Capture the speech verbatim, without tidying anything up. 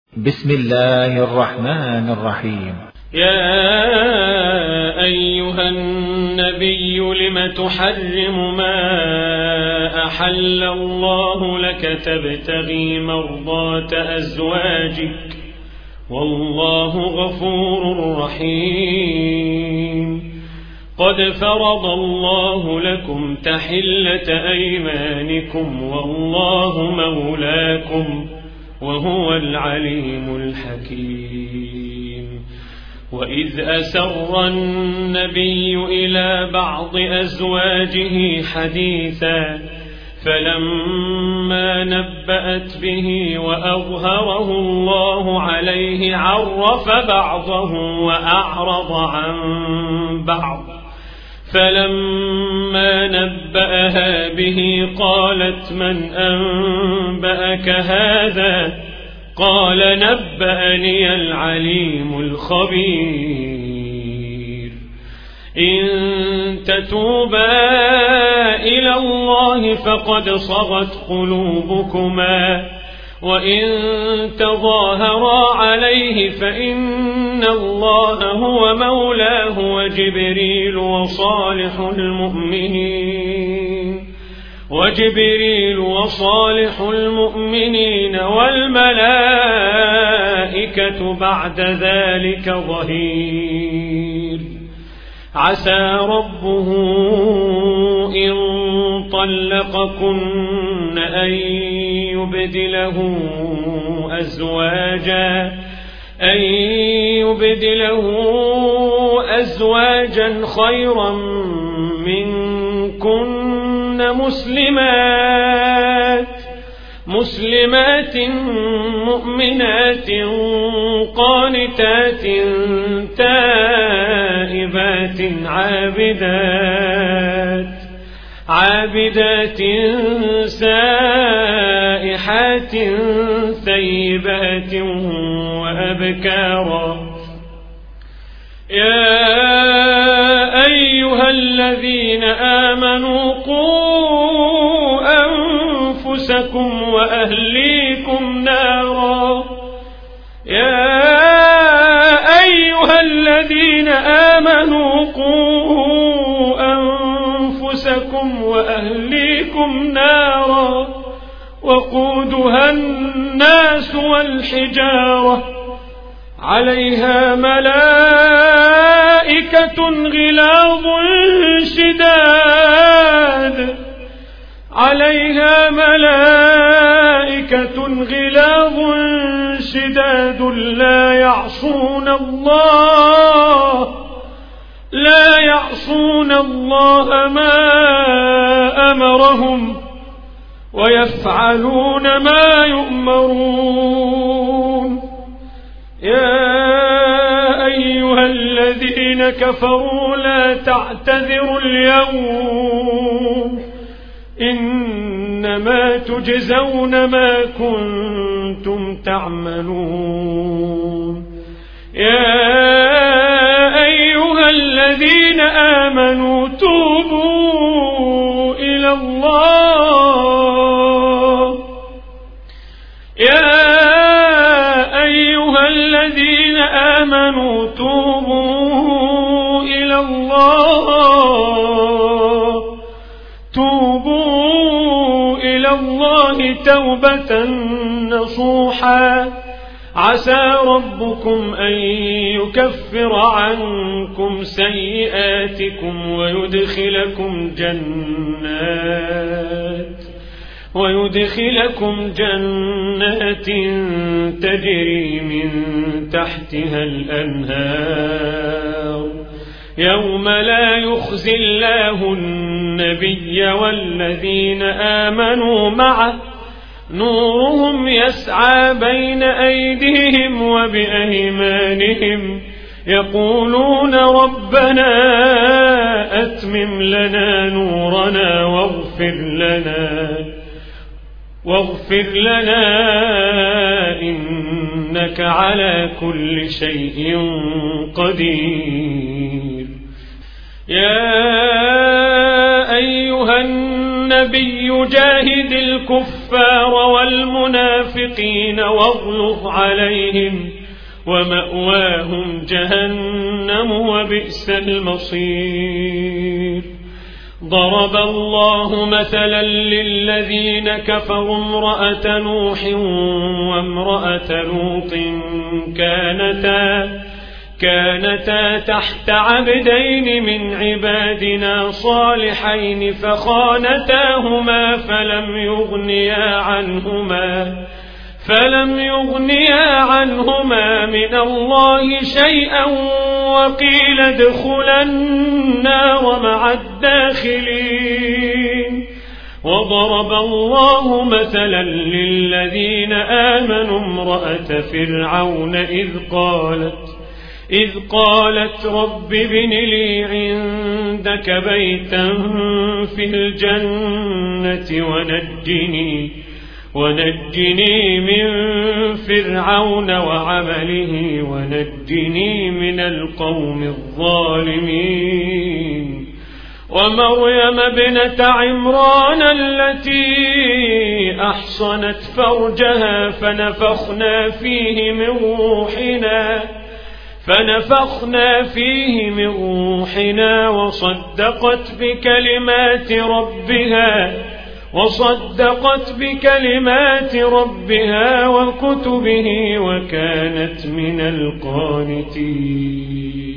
بسم الله الرحمن الرحيم. يا أيها النبي لم تحرم ما أحل الله لك تبتغي مرضات أزواجك والله غفور رحيم. قد فرض الله لكم تحلة أيمانكم والله مولاكم وهو العليم الحكيم. وإذ أسر النبي إلى بعض أزواجه حديثا فلما نبأت به وأظهره الله عليه عرف بعضه وأعرض عن بعض فلما نبأها به قالت من أنبأك هذا قال نبأني العليم الخبير. إن تتوبا إلى الله فقد صغت قلوبكما وإن تظاهرا عليه فإن الله هو مولاه وجبريل وصالح المؤمنين وجبريل وصالح المؤمنين والملائكة بعد ذلك ظهير. عسى ربه إن طلقكن أن يبدله أزواجا أن يبدله أزواجا خيرا منكن مسلمات مسلمات مؤمنات قانتات تائبات عابدات عابدات سائحات ثيبات وأبكارا. يا أيها الذين آمنوا قوا أنفسكم وأهليكم نارا يا أيها الذين آمنوا قوا أنفسكم وأهليكم نارا وقودها الناس والحجارة عليها ملائكة غلاظ شداد عليها ملائكة غلاظ شداد لا يعصون الله لا يعصون الله ما أمرهم ويفعلون ما يؤمرون. يا أيها الذين كفروا لا تعتذروا اليوم إنما تجزون ما كنتم تعملون. يا أيها الذين آمنوا توبوا إلى الله يا أيها الذين آمنوا توبوا إلى الله توبوا إلى الله توبة نصوحا عسى ربكم أن يكفر عنكم سيئاتكم ويدخلكم جنات ويدخلكم جنات تجري من تحتها الأنهار يوم لا يخزي الله النبي والذين آمنوا معه نورهم يسعى بين أيديهم وبأيمانهم يقولون ربنا أتمم لنا نورنا واغفر لنا واغفر لنا إنك على كل شيء قدير. يا أيها النبي جاهد الكفار الكفار والمنافقين واغلظ عليهم ومأواهم جهنم وبئس المصير. ضرب الله مثلا للذين كفروا امرأة نوح وامرأة لوط كانتا كانتا تحت عبدين من عبادنا صالحين فخانتاهما فلم يغنيا عنهما فلم يغنيا عنهما من الله شيئا وقيل ادخلا النار مع الداخلين. وضرب الله مثلا للذين آمنوا امرأة فرعون إذ قالت إذ قالت رب ابن لي عندك بيتا في الجنة ونجني ونجني من فرعون وعمله ونجني من القوم الظالمين. ومريم ابنة عمران التي أحصنت فرجها فنفخنا فيه من روحنا فنفخنا فيه من روحنا وصدقت بكلمات ربها وصدقت بكلمات ربها وكتبه وكانت من القانتين.